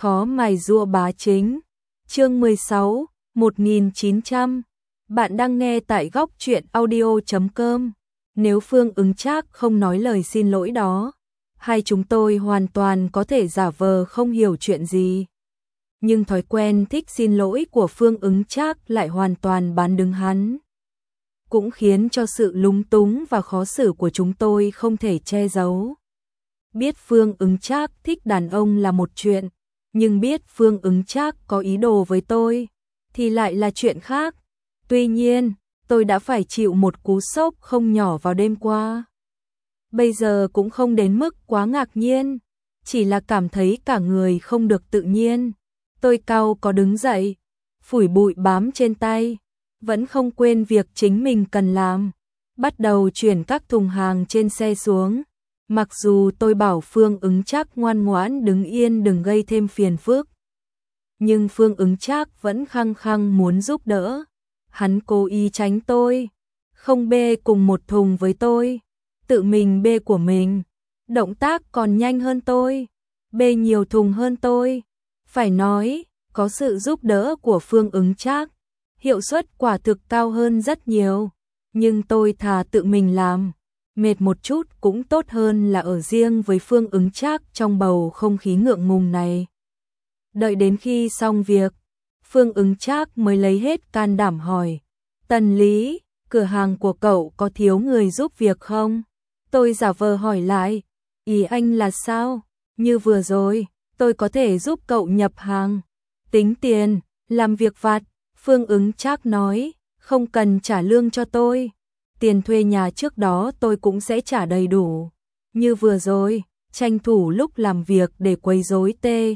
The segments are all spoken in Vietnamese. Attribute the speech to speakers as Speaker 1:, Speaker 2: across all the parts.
Speaker 1: Khó mài rua bá chính. Chương 16, 1900. Bạn đang nghe tại góc truyện audio.com. Nếu Phương Ứng Trác không nói lời xin lỗi đó, hai chúng tôi hoàn toàn có thể giả vờ không hiểu chuyện gì. Nhưng thói quen thích xin lỗi của Phương Ứng Trác lại hoàn toàn bán đứng hắn, cũng khiến cho sự lúng túng và khó xử của chúng tôi không thể che giấu. Biết Phương Ứng Trác thích đàn ông là một chuyện, nhưng biết Phương Ứng Trác có ý đồ với tôi thì lại là chuyện khác. Tuy nhiên, tôi đã phải chịu một cú sốc không nhỏ vào đêm qua. Bây giờ cũng không đến mức quá ngạc nhiên, chỉ là cảm thấy cả người không được tự nhiên. Tôi cau có đứng dậy, phủi bụi bám trên tay, vẫn không quên việc chính mình cần làm, bắt đầu chuyển các thùng hàng trên xe xuống. Mặc dù tôi bảo Phương Ứng Trác ngoan ngoãn đứng yên đừng gây thêm phiền phức, nhưng Phương Ứng Trác vẫn khăng khăng muốn giúp đỡ. Hắn cố ý tránh tôi, không bê cùng một thùng với tôi, tự mình bê của mình, động tác còn nhanh hơn tôi, bê nhiều thùng hơn tôi. Phải nói, có sự giúp đỡ của Phương Ứng Trác, hiệu suất quả thực cao hơn rất nhiều, nhưng tôi thà tự mình làm, mệt một chút cũng tốt hơn là ở riêng với Phương Ứng Trác trong bầu không khí ngượng ngùng này. Đợi đến khi xong việc, Phương Ứng Trác mới lấy hết can đảm hỏi: "Tần Lý, cửa hàng của cậu có thiếu người giúp việc không?" Tôi giả vờ hỏi lại: "Ý anh là sao? Như vừa rồi, tôi có thể giúp cậu nhập hàng, tính tiền, làm việc vặt." Phương Ứng Trác nói: "Không cần trả lương cho tôi. Tiền thuê nhà trước đó tôi cũng sẽ trả đầy đủ. Như vừa rồi, tranh thủ lúc làm việc để quấy rối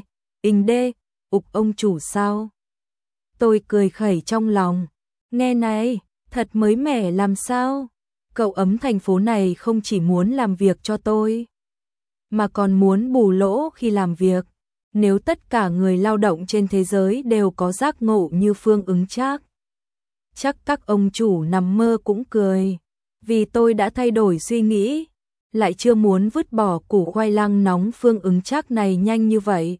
Speaker 1: ục ông chủ sao?" Tôi cười khẩy trong lòng. Nghe này, thật mới mẻ làm sao? Cậu ấm thành phố này không chỉ muốn làm việc cho tôi, mà còn muốn bù lỗ khi làm việc. Nếu tất cả người lao động trên thế giới đều có giác ngộ như Phương Ứng Trác, chắc các ông chủ nằm mơ cũng cười. Vì tôi đã thay đổi suy nghĩ, lại chưa muốn vứt bỏ củ khoai lang nóng Phương Ứng Trác này nhanh như vậy,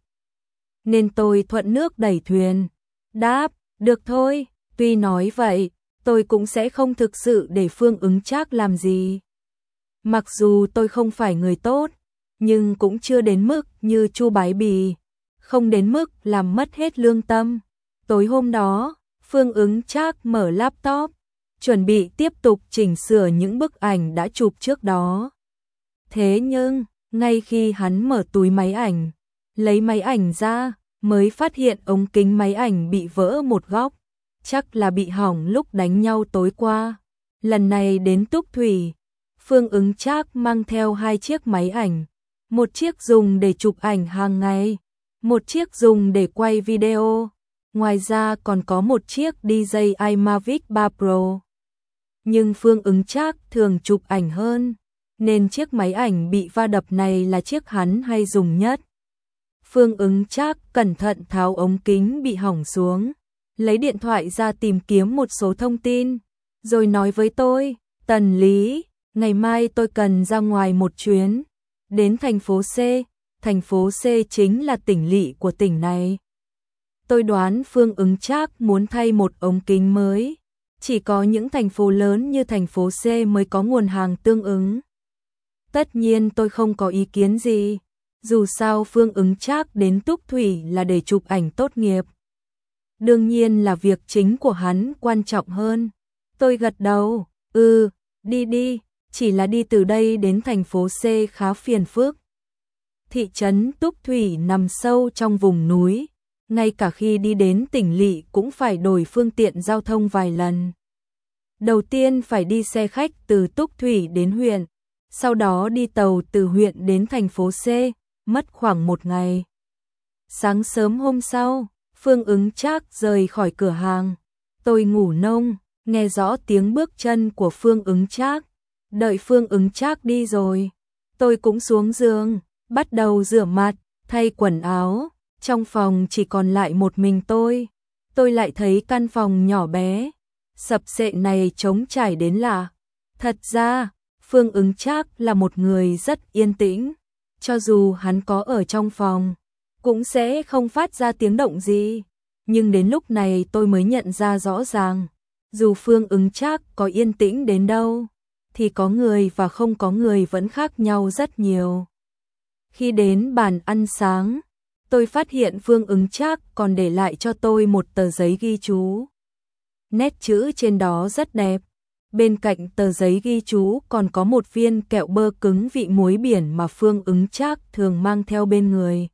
Speaker 1: nên tôi thuận nước đẩy thuyền, đáp: "Được thôi." Tuy nói vậy, tôi cũng sẽ không thực sự để Phương Ứng Trác làm gì. Mặc dù tôi không phải người tốt, nhưng cũng chưa đến mức như Chu Bái Bì, không đến mức làm mất hết lương tâm. Tối hôm đó, Phương Ứng Trác mở laptop, chuẩn bị tiếp tục chỉnh sửa những bức ảnh đã chụp trước đó. Thế nhưng, ngay khi hắn mở túi máy ảnh, lấy máy ảnh ra, mới phát hiện ống kính máy ảnh bị vỡ một góc, chắc là bị hỏng lúc đánh nhau tối qua. Lần này đến Túc Thủy, Phương Ứng Trác mang theo hai chiếc máy ảnh, một chiếc dùng để chụp ảnh hàng ngày, một chiếc dùng để quay video. Ngoài ra còn có một chiếc DJI Mavic 3 Pro. Nhưng Phương Ứng Trác thường chụp ảnh hơn, nên chiếc máy ảnh bị va đập này là chiếc hắn hay dùng nhất. Phương Ứng Trác cẩn thận tháo ống kính bị hỏng xuống, lấy điện thoại ra tìm kiếm một số thông tin, rồi nói với tôi: "Tần Lý, ngày mai tôi cần ra ngoài một chuyến, đến thành phố C. Thành phố C chính là tỉnh lỵ của tỉnh này." Tôi đoán Phương Ứng Trác muốn thay một ống kính mới. Chỉ có những thành phố lớn như thành phố C mới có nguồn hàng tương ứng. Tất nhiên tôi không có ý kiến gì. Dù sao Phương Ứng Trác đến Túc Thủy là để chụp ảnh tốt nghiệp. Đương nhiên là việc chính của hắn quan trọng hơn. Tôi gật đầu: "Đi đi, chỉ là đi từ đây đến thành phố C khá phiền phức." Thị trấn Túc Thủy nằm sâu trong vùng núi, ngay cả khi đi đến tỉnh lỵ cũng phải đổi phương tiện giao thông vài lần. Đầu tiên phải đi xe khách từ Túc Thủy đến huyện, sau đó đi tàu từ huyện đến thành phố C, mất khoảng một ngày. Sáng sớm hôm sau, Phương Ứng Trác rời khỏi cửa hàng. Tôi ngủ nông, nghe rõ tiếng bước chân của Phương Ứng Trác. Đợi Phương Ứng Trác đi rồi, tôi cũng xuống giường, bắt đầu rửa mặt, thay quần áo. Trong phòng chỉ còn lại một mình tôi. Tôi lại thấy căn phòng nhỏ bé, sập xệ này trống trải đến lạ. Thật ra, Phương Ứng Trác là một người rất yên tĩnh. Cho dù hắn có ở trong phòng, cũng sẽ không phát ra tiếng động gì. Nhưng đến lúc này tôi mới nhận ra rõ ràng, dù Phương Ứng Trác có yên tĩnh đến đâu, thì có người và không có người vẫn khác nhau rất nhiều. Khi đến bàn ăn sáng, tôi phát hiện Phương Ứng Trác còn để lại cho tôi một tờ giấy ghi chú. Nét chữ trên đó rất đẹp. Bên cạnh tờ giấy ghi chú còn có một viên kẹo bơ cứng vị muối biển mà Phương Ứng Trác thường mang theo bên người.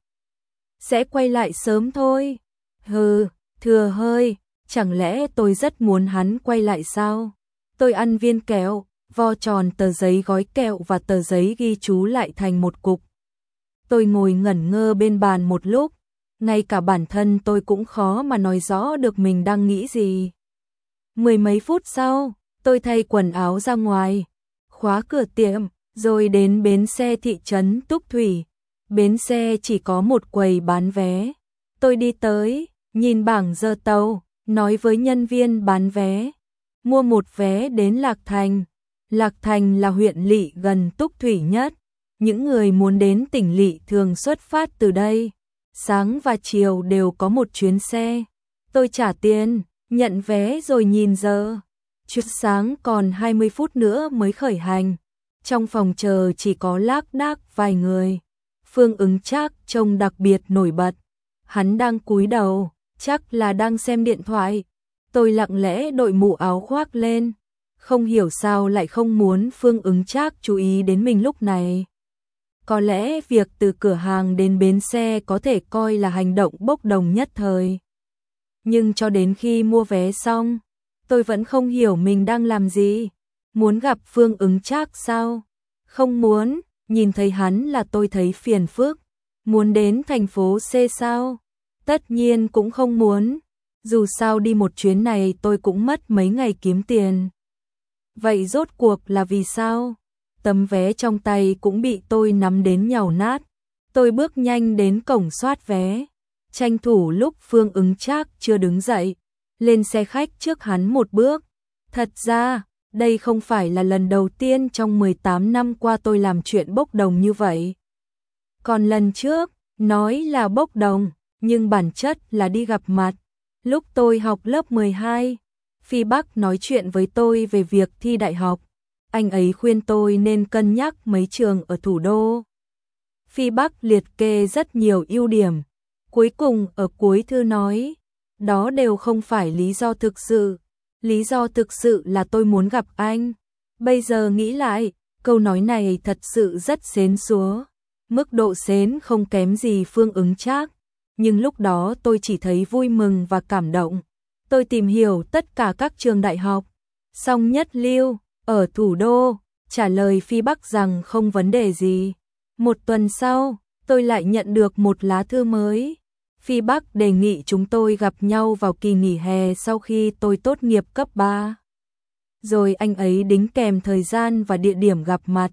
Speaker 1: Sẽ quay lại sớm thôi. Hừ, thừa hơi, chẳng lẽ tôi rất muốn hắn quay lại sao? Tôi ăn viên kẹo, vo tròn tờ giấy gói kẹo và tờ giấy ghi chú lại thành một cục. Tôi ngồi ngẩn ngơ bên bàn một lúc, ngay cả bản thân tôi cũng khó mà nói rõ được mình đang nghĩ gì. 10 mấy phút sau, tôi thay quần áo ra ngoài, khóa cửa tiệm, rồi đến bến xe thị trấn Túc Thủy. Bến xe chỉ có một quầy bán vé. Tôi đi tới, nhìn bảng giờ tàu, nói với nhân viên bán vé, mua một vé đến Lạc Thành. Lạc Thành là huyện lỵ gần Túc Thủy nhất. Những người muốn đến tỉnh lỵ thường xuất phát từ đây. Sáng và chiều đều có một chuyến xe. Tôi trả tiền, nhận vé rồi nhìn giờ. Chuyến sáng còn 20 phút nữa mới khởi hành. Trong phòng chờ chỉ có lác đác vài người. Phương Ứng Trác trông đặc biệt nổi bật. Hắn đang cúi đầu, chắc là đang xem điện thoại. Tôi lặng lẽ đội mũ áo khoác lên. Không hiểu sao lại không muốn Phương Ứng Trác chú ý đến mình lúc này. Có lẽ việc từ cửa hàng đến bến xe có thể coi là hành động bốc đồng nhất thời. Nhưng cho đến khi mua vé xong, tôi vẫn không hiểu mình đang làm gì. Muốn gặp Phương Ứng Trác sao? Không muốn, nhìn thấy hắn là tôi thấy phiền phức. Muốn đến thành phố C sao? Tất nhiên cũng không muốn. Dù sao đi một chuyến này tôi cũng mất mấy ngày kiếm tiền. Vậy rốt cuộc là vì sao? Tấm vé trong tay cũng bị tôi nắm đến nhàu nát. Tôi bước nhanh đến cổng soát vé, tranh thủ lúc Phương Ứng Trác chưa đứng dậy, lên xe khách trước hắn một bước. Thật ra, đây không phải là lần đầu tiên trong 18 năm qua tôi làm chuyện bốc đồng như vậy. Còn lần trước, nói là bốc đồng, nhưng bản chất là đi gặp mặt. Lúc tôi học lớp 12, Phi Bắc nói chuyện với tôi về việc thi đại học. Anh ấy khuyên tôi nên cân nhắc mấy trường ở thủ đô. Phi Bắc liệt kê rất nhiều ưu điểm. Cuối cùng ở cuối thư nói, đó đều không phải lý do thực sự. Lý do thực sự là tôi muốn gặp anh. Bây giờ nghĩ lại, câu nói này thật sự rất xến xúa. Mức độ xến không kém gì Phương Ứng Trác. Nhưng lúc đó tôi chỉ thấy vui mừng và cảm động. Tôi tìm hiểu tất cả các trường đại học. Song nhất lưu, ở thủ đô, trả lời Phi Bắc rằng không vấn đề gì. Một tuần sau, tôi lại nhận được một lá thư mới. Phi Bắc đề nghị chúng tôi gặp nhau vào kỳ nghỉ hè sau khi tôi tốt nghiệp cấp 3. Rồi anh ấy đính kèm thời gian và địa điểm gặp mặt.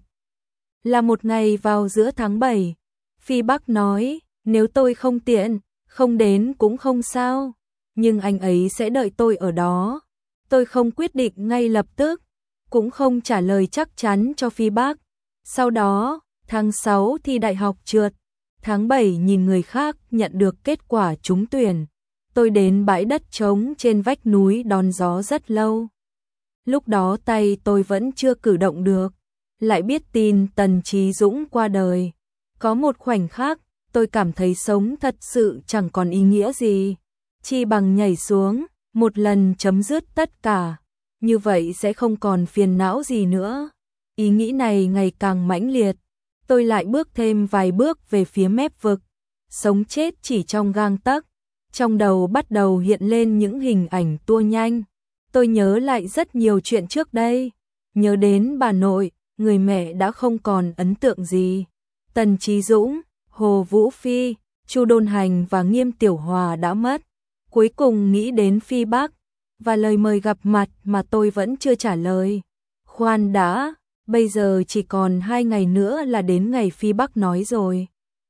Speaker 1: Là một ngày vào giữa tháng 7. Phi Bắc nói, nếu tôi không tiện, không đến cũng không sao. Nhưng anh ấy sẽ đợi tôi ở đó. Tôi không quyết định ngay lập tức, cũng không trả lời chắc chắn cho Phi Bắc. Sau đó, tháng 6 thi đại học trượt. Tháng 7 nhìn người khác nhận được kết quả trúng tuyển. Tôi đến bãi đất trống trên vách núi đón gió rất lâu. Lúc đó tay tôi vẫn chưa cử động được. Lại biết tin Tần Chí Dũng qua đời. Có một khoảnh khắc, tôi cảm thấy sống thật sự chẳng còn ý nghĩa gì. Chi bằng nhảy xuống, một lần chấm dứt tất cả. Như vậy sẽ không còn phiền não gì nữa. Ý nghĩ này ngày càng mãnh liệt. Tôi lại bước thêm vài bước về phía mép vực. Sống chết chỉ trong gang tấc. Trong đầu bắt đầu hiện lên những hình ảnh tua nhanh. Tôi nhớ lại rất nhiều chuyện trước đây. Nhớ đến bà nội, người mẹ đã không còn ấn tượng gì. Tần Chí Dũng, Hồ Vũ Phi, Chu Đôn Hành và Nghiêm Tiểu Hòa đã mất. Cuối cùng nghĩ đến Phi Bắc và lời mời gặp mặt mà tôi vẫn chưa trả lời. Khoan đã, bây giờ chỉ còn 2 ngày nữa là đến ngày Phi Bắc nói rồi.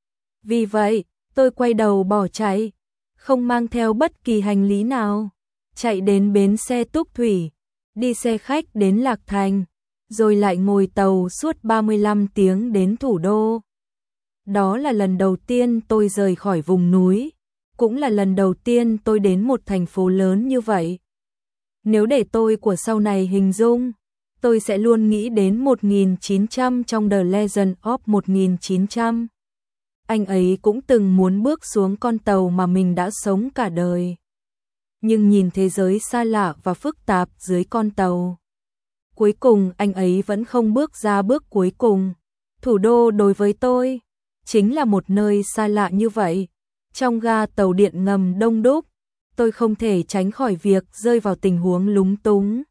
Speaker 1: Vì vậy, tôi quay đầu bỏ chạy, không mang theo bất kỳ hành lý nào. Chạy đến bến xe Túc Thủy, đi xe khách đến Lạc Thành, rồi lại ngồi tàu suốt 35 tiếng đến thủ đô. Đó là lần đầu tiên tôi rời khỏi vùng núi, cũng là lần đầu tiên tôi đến một thành phố lớn như vậy. Nếu để tôi của sau này hình dung, tôi sẽ luôn nghĩ đến 1900 trong The Legend of 1900. Anh ấy cũng từng muốn bước xuống con tàu mà mình đã sống cả đời. Nhưng nhìn thế giới xa lạ và phức tạp dưới con tàu, cuối cùng anh ấy vẫn không bước ra bước cuối cùng. Thủ đô đối với tôi chính là một nơi xa lạ như vậy. Trong ga tàu điện ngầm đông đúc, tôi không thể tránh khỏi việc rơi vào tình huống lúng túng.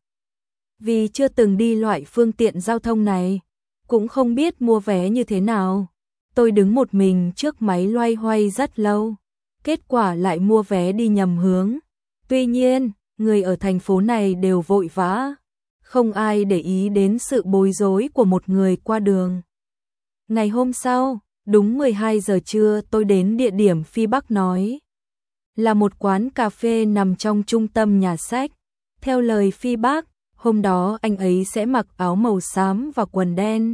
Speaker 1: Vì chưa từng đi loại phương tiện giao thông này, cũng không biết mua vé như thế nào. Tôi đứng một mình trước máy loay hoay rất lâu, kết quả lại mua vé đi nhầm hướng. Tuy nhiên, người ở thành phố này đều vội vã, không ai để ý đến sự bối rối của một người qua đường. Ngày hôm sau, đúng 12 giờ trưa tôi đến địa điểm Phi Bắc nói. Là một quán cà phê nằm trong trung tâm nhà sách. Theo lời Phi Bắc, hôm đó anh ấy sẽ mặc áo màu xám và quần đen.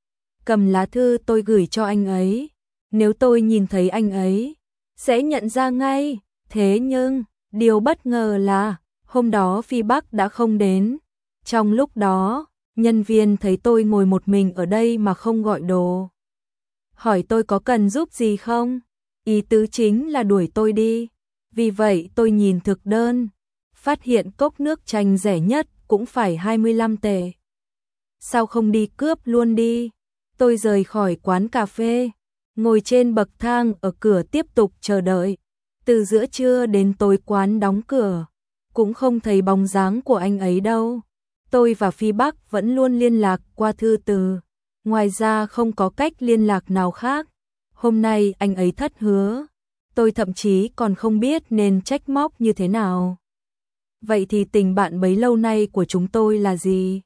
Speaker 1: Cầm lá thư tôi gửi cho anh ấy. Nếu tôi nhìn thấy anh ấy, sẽ nhận ra ngay. Thế nhưng, điều bất ngờ là, hôm đó Phi Bắc đã không đến. Trong lúc đó, nhân viên thấy tôi ngồi một mình ở đây mà không gọi đồ. Hỏi tôi có cần giúp gì không? Ý tứ chính là đuổi tôi đi. Vì vậy tôi nhìn thực đơn, phát hiện cốc nước chanh rẻ nhất cũng phải 25 tệ. Sao không đi cướp luôn đi? Tôi rời khỏi quán cà phê, ngồi trên bậc thang ở cửa tiếp tục chờ đợi. Từ giữa trưa đến tối quán đóng cửa, cũng không thấy bóng dáng của anh ấy đâu. Tôi và Phi Bắc vẫn luôn liên lạc qua thư từ, ngoài ra không có cách liên lạc nào khác. Hôm nay anh ấy thất hứa, tôi thậm chí còn không biết nên trách móc như thế nào. Vậy thì tình bạn bấy lâu nay của chúng tôi là gì?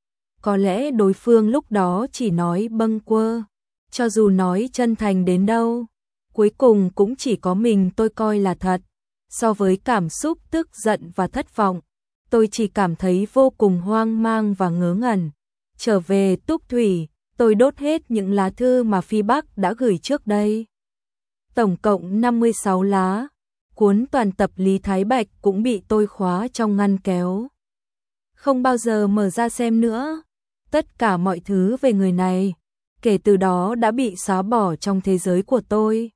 Speaker 1: Có lẽ đối phương lúc đó chỉ nói bâng quơ, cho dù nói chân thành đến đâu, cuối cùng cũng chỉ có mình tôi coi là thật. So với cảm xúc tức giận và thất vọng, tôi chỉ cảm thấy vô cùng hoang mang và ngớ ngẩn. Trở về Túc Thủy, tôi đốt hết những lá thư mà Phi Bắc đã gửi trước đây. Tổng cộng 56 lá, cuốn toàn tập Lý Thái Bạch cũng bị tôi khóa trong ngăn kéo. Không bao giờ mở ra xem nữa. Tất cả mọi thứ về người này, kể từ đó đã bị xóa bỏ trong thế giới của tôi.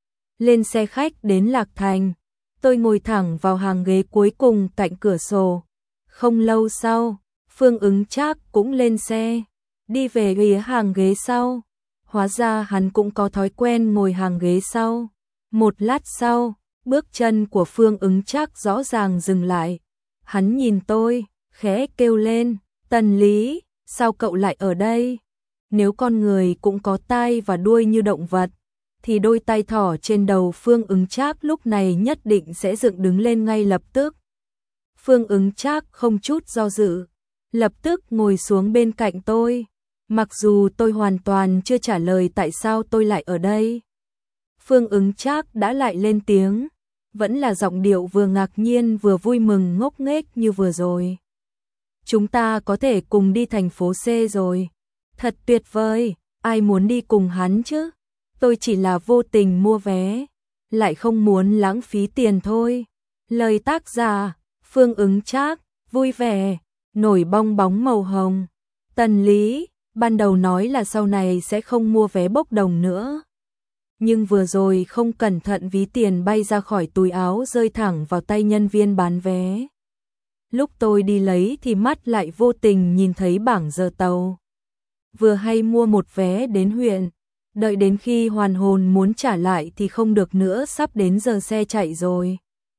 Speaker 1: Lên xe khách đến Lạc Thành, tôi ngồi thẳng vào hàng ghế cuối cùng cạnh cửa sổ. Không lâu sau, Phương Ứng Trác cũng lên xe, đi về phía hàng ghế sau. Hóa ra hắn cũng có thói quen ngồi hàng ghế sau. Một lát sau, bước chân của Phương Ứng Trác rõ ràng dừng lại. Hắn nhìn tôi, khẽ kêu lên, Tần Lý, sao cậu lại ở đây? Nếu con người cũng có tai và đuôi như động vật, thì đôi tai thỏ trên đầu Phương Ứng Trác lúc này nhất định sẽ dựng đứng lên ngay lập tức. Phương Ứng Trác không chút do dự, lập tức ngồi xuống bên cạnh tôi. Mặc dù tôi hoàn toàn chưa trả lời tại sao tôi lại ở đây, Phương Ứng Trác đã lại lên tiếng, vẫn là giọng điệu vừa ngạc nhiên vừa vui mừng ngốc nghếch như vừa rồi. Chúng ta có thể cùng đi thành phố C rồi. Thật tuyệt vời, ai muốn đi cùng hắn chứ? Tôi chỉ là vô tình mua vé, lại không muốn lãng phí tiền thôi. Lời tác giả, Phương Ứng Trác, vui vẻ, nổi bong bóng màu hồng. Tần Lý, ban đầu nói là sau này sẽ không mua vé bốc đồng nữa. Nhưng vừa rồi không cẩn thận ví tiền bay ra khỏi túi áo rơi thẳng vào tay nhân viên bán vé. Lúc tôi đi lấy thì mắt lại vô tình nhìn thấy bảng giờ tàu. Vừa hay mua một vé đến huyện, đợi đến khi hoàn hồn muốn trả lại thì không được nữa, sắp đến giờ xe chạy rồi.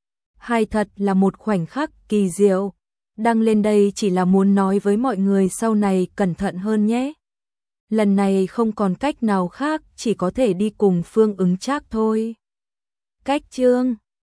Speaker 1: Hay thật là một khoảnh khắc kỳ diệu. Đăng lên đây chỉ là muốn nói với mọi người sau này cẩn thận hơn nhé. Lần này không còn cách nào khác, chỉ có thể đi cùng Phương Ứng Trác thôi. Cách chương